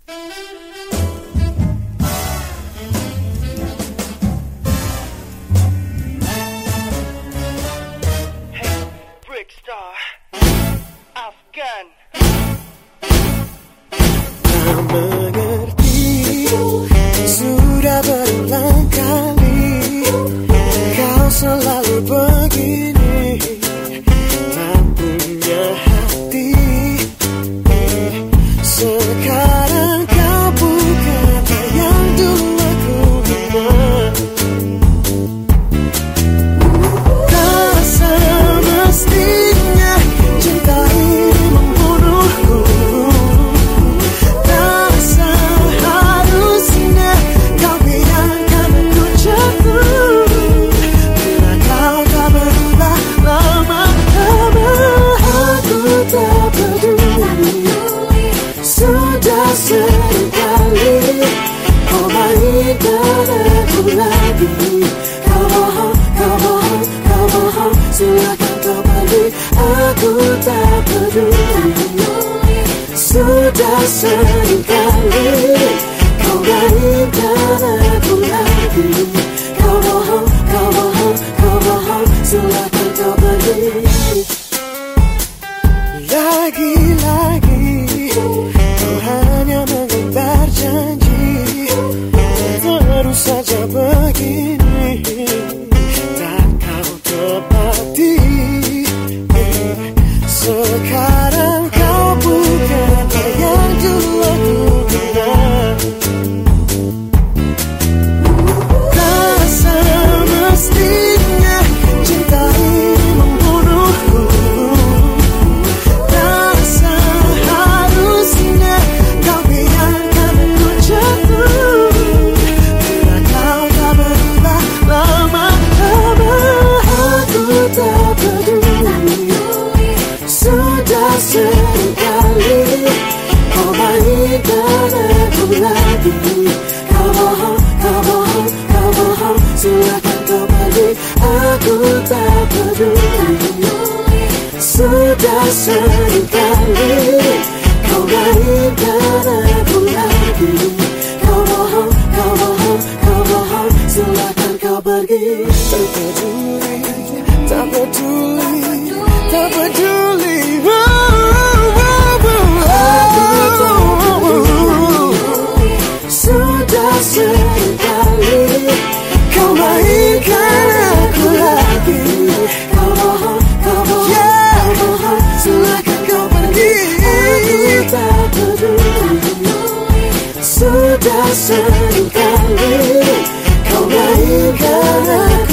Brickstar Afgan. Tak mengerti, sudah berulang kali kau selalu begini, tak punya hati. Sekarang kau bukan yang dulu aku kenal. Tak semestinya cinta ini membunuhku. Tak seharusnya kau biarkan aku jatuh. Bila kau tak berubah lama-lama, aku tak peduli. Sudah seringkali kau mainkan aku lagi. Kau bohong, kau bohong, kau bohong. Silakan kau pergi, aku tak peduli. Sudah seringkali kau mainkan aku lagi. Kau bohong, kau bohong, kau bohong. Silakan kau pergi. Lagi-lagi kau hanya mengembar janji, terus saja begini, tak kau tepati. Sekarang kau bukan yang dulu aku kenal. Tak semestinya cinta ini membunuhku. Tak seharusnya kau biarkan aku jatuh. Bila kau tak berubah lama-lama, aku tak peduli. Sudah seringkali kau mainkan aku lagi. Kau bohong, kau bohong, kau bohong. Silakan kau pergi, aku tak peduli. Sudah seringkali kau mainkan aku lagi. Kau bohong, kau bohong, kau bohong. Silakan kau pergi. Tak peduli, tak peduli, tak peduli. Sudah seringkali kau mainkan aku lagi. Kau bohong, kau bohong, kau bohong. Silakan kau pergi, aku tak peduli. Sudah seringkali kau mainkan aku